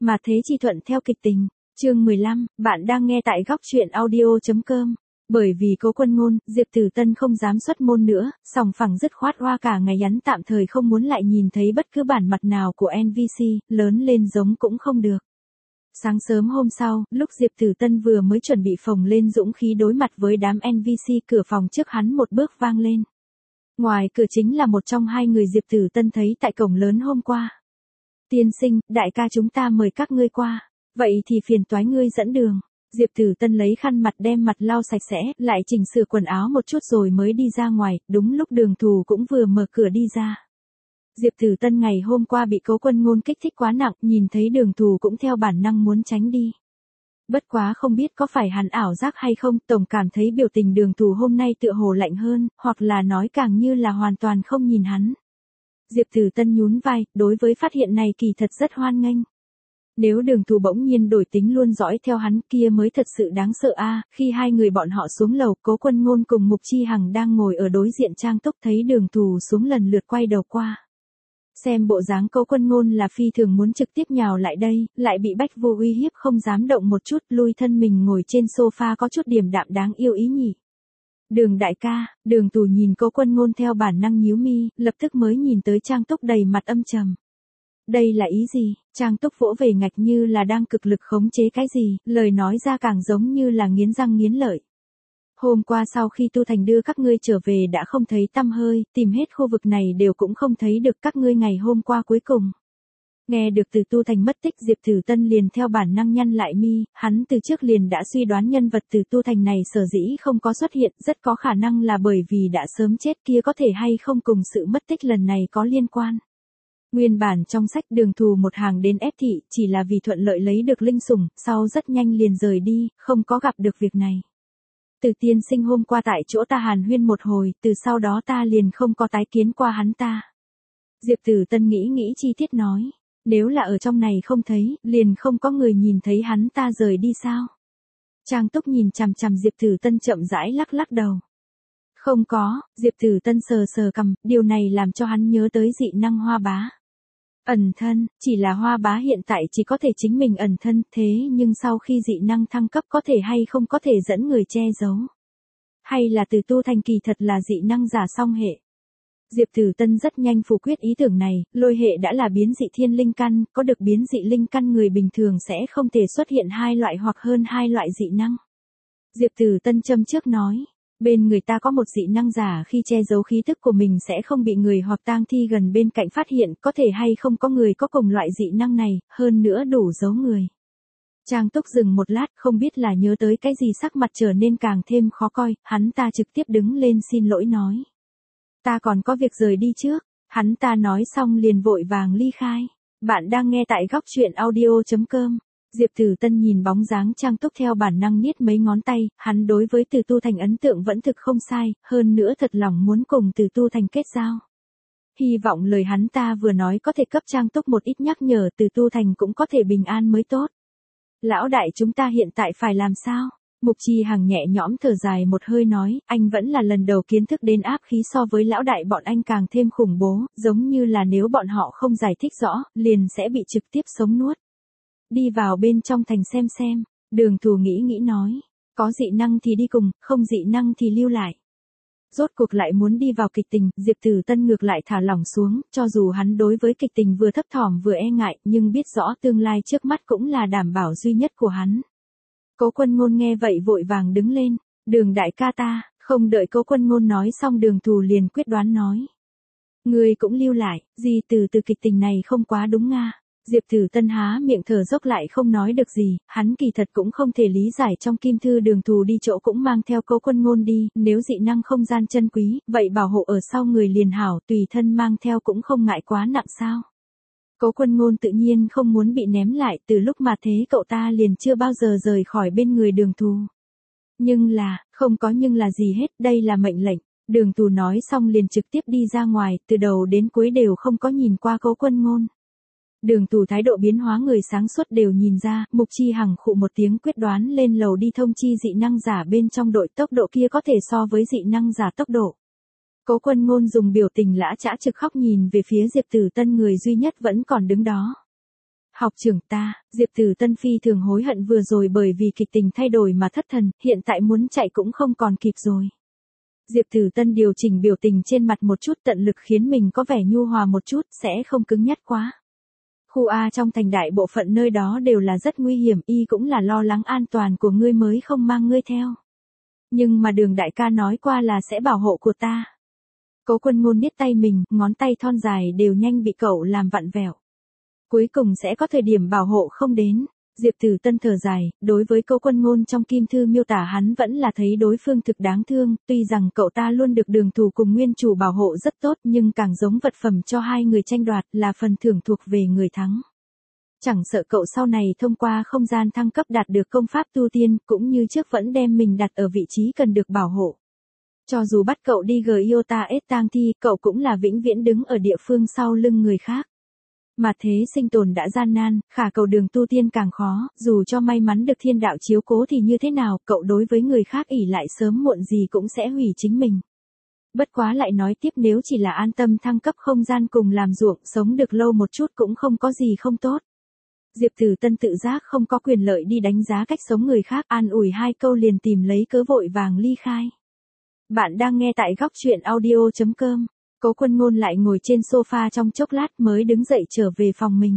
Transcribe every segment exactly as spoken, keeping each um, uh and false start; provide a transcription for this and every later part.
Mà thế chi thuận theo kịch tình. Chương mười lăm, bạn đang nghe tại góc truyện audio.com. Bởi vì Cố Quân Ngôn, Diệp Tử Tân không dám xuất môn nữa, sòng phẳng dứt khoát hoa cả ngày nhắn tạm thời không muốn lại nhìn thấy bất cứ bản mặt nào của en vê xê, lớn lên giống cũng không được. Sáng sớm hôm sau, lúc Diệp Tử Tân vừa mới chuẩn bị phồng lên dũng khí đối mặt với đám en vê xê, cửa phòng trước hắn một bước vang lên. Ngoài cửa chính là một trong hai người Diệp Tử Tân thấy tại cổng lớn hôm qua. Tiên sinh, đại ca chúng ta mời các ngươi qua. Vậy thì phiền toái ngươi dẫn đường. Diệp Tử Tân lấy khăn mặt đem mặt lau sạch sẽ, lại chỉnh sửa quần áo một chút rồi mới đi ra ngoài, đúng lúc Đường Thù cũng vừa mở cửa đi ra. Diệp Tử Tân ngày hôm qua bị Cố Quân Ngôn kích thích quá nặng, nhìn thấy Đường Thù cũng theo bản năng muốn tránh đi. Bất quá không biết có phải hắn ảo giác hay không, tổng cảm thấy biểu tình Đường Thù hôm nay tựa hồ lạnh hơn, hoặc là nói càng như là hoàn toàn không nhìn hắn. Diệp Tử Tân nhún vai, đối với phát hiện này kỳ thật rất hoan nghênh. Nếu Đường Thù bỗng nhiên đổi tính luôn dõi theo hắn kia mới thật sự đáng sợ a. Khi hai người bọn họ xuống lầu, Cố Quân Ngôn cùng Mục Chi Hằng đang ngồi ở đối diện Trang Túc, thấy Đường Thù xuống lần lượt quay đầu qua. Xem bộ dáng Cố Quân Ngôn là phi thường muốn trực tiếp nhào lại đây, lại bị Bách Vô uy hiếp không dám động một chút, lui thân mình ngồi trên sofa có chút điềm đạm đáng yêu ý nhỉ. Đường đại ca, Đường Thù nhìn Cố Quân Ngôn theo bản năng nhíu mi, lập tức mới nhìn tới Trang Túc đầy mặt âm trầm. Đây là ý gì? Trang Túc vỗ về ngạch như là đang cực lực khống chế cái gì, lời nói ra càng giống như là nghiến răng nghiến lợi. Hôm qua sau khi Tu Thành đưa các ngươi trở về đã không thấy tăm hơi, tìm hết khu vực này đều cũng không thấy được các ngươi ngày hôm qua cuối cùng. Nghe được từ Tu Thành mất tích, Diệp Tử Tân liền theo bản năng nhăn lại mi, hắn từ trước liền đã suy đoán nhân vật từ Tu Thành này sở dĩ không có xuất hiện, rất có khả năng là bởi vì đã sớm chết, kia có thể hay không cùng sự mất tích lần này có liên quan. Nguyên bản trong sách Đường Thù một hàng đến ép thị, chỉ là vì thuận lợi lấy được linh sủng, sau rất nhanh liền rời đi, không có gặp được việc này. Từ tiên sinh hôm qua tại chỗ ta hàn huyên một hồi, từ sau đó ta liền không có tái kiến qua hắn ta. Diệp Tử Tân nghĩ nghĩ chi tiết nói, nếu là ở trong này không thấy, liền không có người nhìn thấy hắn ta rời đi sao? Trang Túc nhìn chằm chằm Diệp Tử Tân chậm rãi lắc lắc đầu. Không có, Diệp Tử Tân sờ sờ cằm, điều này làm cho hắn nhớ tới dị năng Hoa Bá. Ẩn thân, chỉ là Hoa Bá hiện tại chỉ có thể chính mình ẩn thân, thế nhưng sau khi dị năng thăng cấp có thể hay không có thể dẫn người che giấu. Hay là từ Tu Thành kỳ thật là dị năng giả song hệ. Diệp Tử Tân rất nhanh phủ quyết ý tưởng này, lôi hệ đã là biến dị thiên linh căn, có được biến dị linh căn người bình thường sẽ không thể xuất hiện hai loại hoặc hơn hai loại dị năng. Diệp Tử Tân châm trước nói. Bên người ta có một dị năng giả khi che giấu khí tức của mình sẽ không bị người hoặc tang thi gần bên cạnh phát hiện, có thể hay không có người có cùng loại dị năng này, hơn nữa đủ giấu người. Trang Túc dừng một lát, không biết là nhớ tới cái gì sắc mặt trở nên càng thêm khó coi, hắn ta trực tiếp đứng lên xin lỗi nói. Ta còn có việc rời đi trước, hắn ta nói xong liền vội vàng ly khai. Bạn đang nghe tại góc truyện audio.com. Diệp Tử Tân nhìn bóng dáng Trang Túc theo bản năng niết mấy ngón tay, hắn đối với Từ Tu Thành ấn tượng vẫn thực không sai, hơn nữa thật lòng muốn cùng Từ Tu Thành kết giao. Hy vọng lời hắn ta vừa nói có thể cấp Trang Túc một ít nhắc nhở, Từ Tu Thành cũng có thể bình an mới tốt. Lão đại chúng ta hiện tại phải làm sao? Mục Chi Hằng nhẹ nhõm thở dài một hơi nói, anh vẫn là lần đầu kiến thức đến áp khí so với lão đại bọn anh càng thêm khủng bố, giống như là nếu bọn họ không giải thích rõ, liền sẽ bị trực tiếp sống nuốt. Đi vào bên trong thành xem xem, Đường Thù nghĩ nghĩ nói, có dị năng thì đi cùng, không dị năng thì lưu lại. Rốt cuộc lại muốn đi vào kịch tình, Diệp Tử Tân ngược lại thả lỏng xuống, cho dù hắn đối với kịch tình vừa thấp thỏm vừa e ngại, nhưng biết rõ tương lai trước mắt cũng là đảm bảo duy nhất của hắn. Cố Quân Ngôn nghe vậy vội vàng đứng lên, Đường đại ca ta, không đợi Cố Quân Ngôn nói xong Đường Thù liền quyết đoán nói. Ngươi cũng lưu lại, gì từ từ kịch tình này không quá đúng nga. Diệp Tử Tân há miệng thở dốc lại không nói được gì, hắn kỳ thật cũng không thể lý giải trong kim thư Đường Thù đi chỗ cũng mang theo Cố Quân Ngôn đi, nếu dị năng không gian chân quý, vậy bảo hộ ở sau người liền hảo, tùy thân mang theo cũng không ngại quá nặng sao. Cố Quân Ngôn tự nhiên không muốn bị ném lại, từ lúc mà thế cậu ta liền chưa bao giờ rời khỏi bên người Đường Thù. Nhưng là, không có nhưng là gì hết, đây là mệnh lệnh. Đường Thù nói xong liền trực tiếp đi ra ngoài, từ đầu đến cuối đều không có nhìn qua Cố Quân Ngôn. Đường Thù thái độ biến hóa người sáng suốt đều nhìn ra, Mục Chi Hằng khụ một tiếng quyết đoán lên lầu đi thông chi dị năng giả bên trong đội, tốc độ kia có thể so với dị năng giả tốc độ. Cố Quân Ngôn dùng biểu tình lã chã trực khóc nhìn về phía Diệp Tử Tân, người duy nhất vẫn còn đứng đó. Học trưởng ta, Diệp Tử Tân phi thường hối hận vừa rồi bởi vì kịch tình thay đổi mà thất thần, hiện tại muốn chạy cũng không còn kịp rồi. Diệp Tử Tân điều chỉnh biểu tình trên mặt một chút, tận lực khiến mình có vẻ nhu hòa một chút, sẽ không cứng nhắc quá. Khu A trong thành đại bộ phận nơi đó đều là rất nguy hiểm, y cũng là lo lắng an toàn của ngươi mới không mang ngươi theo. Nhưng mà Đường đại ca nói qua là sẽ bảo hộ của ta. Cố Quân Ngôn niết tay mình, ngón tay thon dài đều nhanh bị cậu làm vặn vẹo. Cuối cùng sẽ có thời điểm bảo hộ không đến. Diệp Tử Tân thở dài, đối với Cố Quân Ngôn trong kim thư miêu tả hắn vẫn là thấy đối phương thực đáng thương, tuy rằng cậu ta luôn được Đường Thù cùng nguyên chủ bảo hộ rất tốt nhưng càng giống vật phẩm cho hai người tranh đoạt, là phần thưởng thuộc về người thắng. Chẳng sợ cậu sau này thông qua không gian thăng cấp đạt được công pháp tu tiên, cũng như trước vẫn đem mình đặt ở vị trí cần được bảo hộ. Cho dù bắt cậu đi Gyota S tang thi, cậu cũng là vĩnh viễn đứng ở địa phương sau lưng người khác. Mà thế sinh tồn đã gian nan, khả cầu đường tu tiên càng khó, dù cho may mắn được thiên đạo chiếu cố thì như thế nào, cậu đối với người khác ỷ lại sớm muộn gì cũng sẽ hủy chính mình. Bất quá lại nói tiếp, nếu chỉ là an tâm thăng cấp không gian cùng làm ruộng, sống được lâu một chút cũng không có gì không tốt. Diệp Tử Tân tự giác không có quyền lợi đi đánh giá cách sống người khác, an ủi hai câu liền tìm lấy cớ vội vàng ly khai. Bạn đang nghe tại góc truyện audio chấm com. Cố Quân Ngôn lại ngồi trên sofa trong chốc lát mới đứng dậy trở về phòng mình.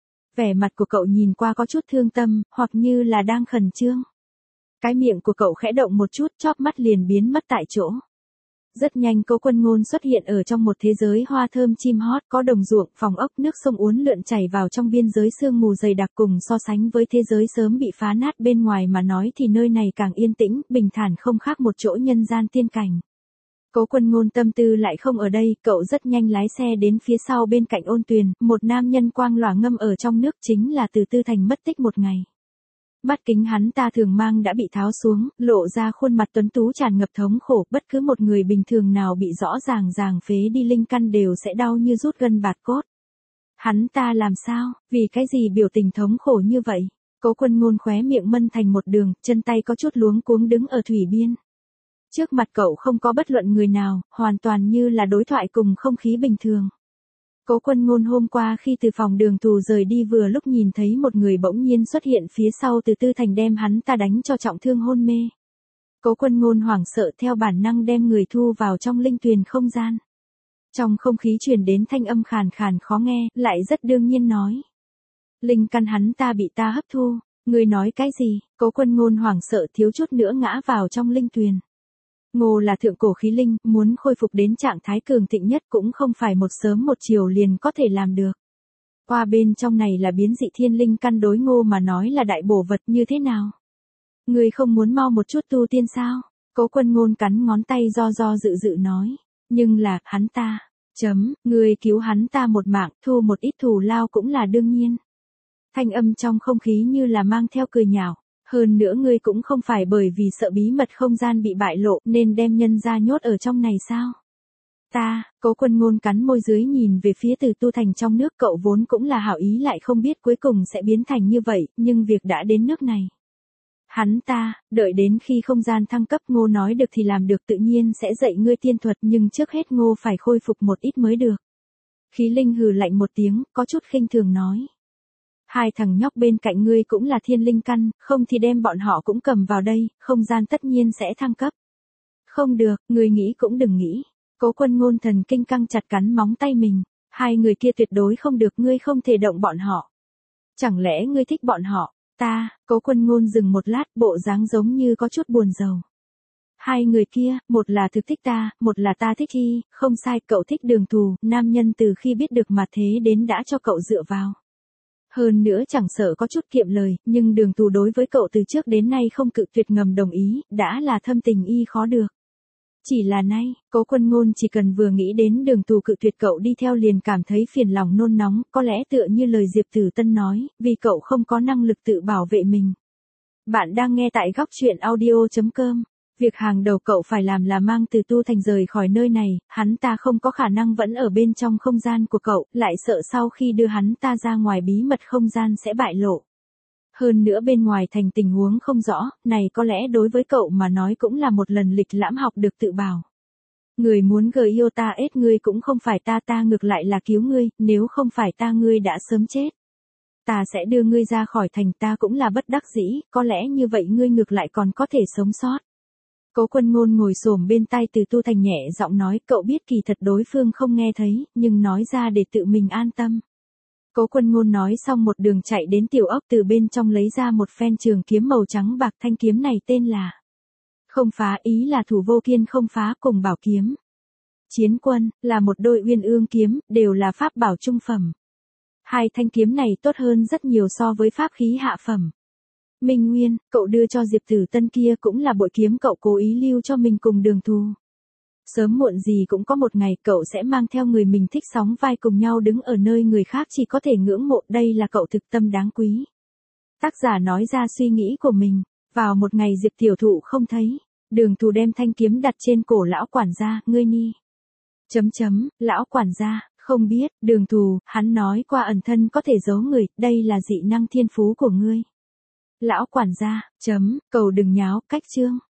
Vẻ mặt của cậu nhìn qua có chút thương tâm, hoặc như là đang khẩn trương. Cái miệng của cậu khẽ động một chút, chóp mắt liền biến mất tại chỗ. Rất nhanh Cố Quân Ngôn xuất hiện ở trong một thế giới hoa thơm chim hót, có đồng ruộng, phòng ốc, nước sông uốn lượn chảy vào trong biên giới sương mù dày đặc, cùng so sánh với thế giới sớm bị phá nát bên ngoài mà nói thì nơi này càng yên tĩnh, bình thản không khác một chỗ nhân gian tiên cảnh. Cố Quân Ngôn tâm tư lại không ở đây, cậu rất nhanh lái xe đến phía sau bên cạnh ôn tuyền, một nam nhân quang lòa ngâm ở trong nước, chính là Từ Tư Thành mất tích một ngày. Mắt kính hắn ta thường mang đã bị tháo xuống, lộ ra khuôn mặt tuấn tú tràn ngập thống khổ, bất cứ một người bình thường nào bị rõ ràng ràng phế đi linh căn đều sẽ đau như rút gân bạt cốt. Hắn ta làm sao, vì cái gì biểu tình thống khổ như vậy? Cố Quân Ngôn khóe miệng mân thành một đường, chân tay có chút luống cuống đứng ở thủy biên. Trước mặt cậu không có bất luận người nào, hoàn toàn như là đối thoại cùng không khí bình thường. Cố Quân Ngôn hôm qua khi từ phòng Đường Thù rời đi vừa lúc nhìn thấy một người bỗng nhiên xuất hiện phía sau Từ Tư Thành đem hắn ta đánh cho trọng thương hôn mê. Cố Quân Ngôn hoảng sợ theo bản năng đem người thu vào trong linh tuyền không gian. Trong không khí truyền đến thanh âm khàn khàn khó nghe, lại rất đương nhiên nói. Linh căn hắn ta bị ta hấp thu, ngươi nói cái gì? Cố Quân Ngôn hoảng sợ thiếu chút nữa ngã vào trong linh tuyền. Ngô là thượng cổ khí linh, muốn khôi phục đến trạng thái cường thịnh nhất cũng không phải một sớm một chiều liền có thể làm được. Qua bên trong này là biến dị thiên linh căn, đối Ngô mà nói là đại bổ vật như thế nào? Ngươi không muốn mau một chút tu tiên sao? Cố Quân Ngôn cắn ngón tay do do dự dự nói. Nhưng là, hắn ta, chấm, ngươi cứu hắn ta một mạng, thu một ít thù lao cũng là đương nhiên. Thanh âm trong không khí như là mang theo cười nhạo. Hơn nữa ngươi cũng không phải bởi vì sợ bí mật không gian bị bại lộ nên đem nhân ra nhốt ở trong này sao? Ta, Cố Quân Ngôn cắn môi dưới nhìn về phía Từ Tu Thành trong nước, cậu vốn cũng là hảo ý lại không biết cuối cùng sẽ biến thành như vậy, nhưng việc đã đến nước này. Hắn ta, đợi đến khi không gian thăng cấp, Ngô nói được thì làm được, tự nhiên sẽ dạy ngươi tiên thuật, nhưng trước hết Ngô phải khôi phục một ít mới được. Khí linh hừ lạnh một tiếng, có chút khinh thường nói. Hai thằng nhóc bên cạnh ngươi cũng là thiên linh căn, không thì đem bọn họ cũng cầm vào đây, không gian tất nhiên sẽ thăng cấp. Không được, ngươi nghĩ cũng đừng nghĩ. Cố Quân Ngôn thần kinh căng chặt cắn móng tay mình. Hai người kia tuyệt đối không được, ngươi không thể động bọn họ. Chẳng lẽ ngươi thích bọn họ? Ta, Cố Quân Ngôn dừng một lát, bộ dáng giống như có chút buồn rầu. Hai người kia, một là thực thích ta, một là ta thích y, không sai, cậu thích Đường Thù, nam nhân từ khi biết được mà thế đến đã cho cậu dựa vào. Hơn nữa chẳng sợ có chút kiệm lời, nhưng Đường Thù đối với cậu từ trước đến nay không cự tuyệt ngầm đồng ý, đã là thâm tình y khó được. Chỉ là nay, Cố Quân Ngôn chỉ cần vừa nghĩ đến Đường Thù cự tuyệt cậu đi theo liền cảm thấy phiền lòng nôn nóng, có lẽ tựa như lời Diệp Tử Tân nói, vì cậu không có năng lực tự bảo vệ mình. Bạn đang nghe tại góc truyện audio chấm com. Việc hàng đầu cậu phải làm là mang Từ Tu Thành rời khỏi nơi này, hắn ta không có khả năng vẫn ở bên trong không gian của cậu, lại sợ sau khi đưa hắn ta ra ngoài bí mật không gian sẽ bại lộ. Hơn nữa bên ngoài thành tình huống không rõ, này có lẽ đối với cậu mà nói cũng là một lần lịch lãm học được tự bảo. Người muốn Gyota S ngươi cũng không phải ta, ta ngược lại là cứu ngươi, nếu không phải ta ngươi đã sớm chết. ta sẽ đưa ngươi ra khỏi thành, ta cũng là bất đắc dĩ, có lẽ như vậy ngươi ngược lại còn có thể sống sót. Cố Quân Ngôn ngồi xổm bên tai Từ Tu Thành nhẹ giọng nói, cậu biết kỳ thật đối phương không nghe thấy, nhưng nói ra để tự mình an tâm. Cố Quân Ngôn nói xong một đường chạy đến tiểu ốc, từ bên trong lấy ra một phen trường kiếm màu trắng bạc, thanh kiếm này tên là Không Phá, ý là thủ vô kiên không phá, cùng bảo kiếm. Chiến Quân, là một đôi uyên ương kiếm, đều là pháp bảo trung phẩm. Hai thanh kiếm này tốt hơn rất nhiều so với pháp khí hạ phẩm. Minh Nguyên, cậu đưa cho Diệp Tử Tân kia cũng là bội kiếm cậu cố ý lưu cho mình cùng Đường Thù. Sớm muộn gì cũng có một ngày cậu sẽ mang theo người mình thích sóng vai cùng nhau đứng ở nơi người khác chỉ có thể ngưỡng mộ, đây là cậu thực tâm đáng quý. Tác giả nói ra suy nghĩ của mình. Vào một ngày Diệp Tiểu Thụ không thấy, Đường Thù đem thanh kiếm đặt trên cổ lão quản gia, ngươi ni. Chấm chấm, lão quản gia, không biết, Đường Thù, hắn nói qua ẩn thân có thể giấu người, đây là dị năng thiên phú của ngươi. Lão quản gia, chấm, cầu đừng nháo, cách chương.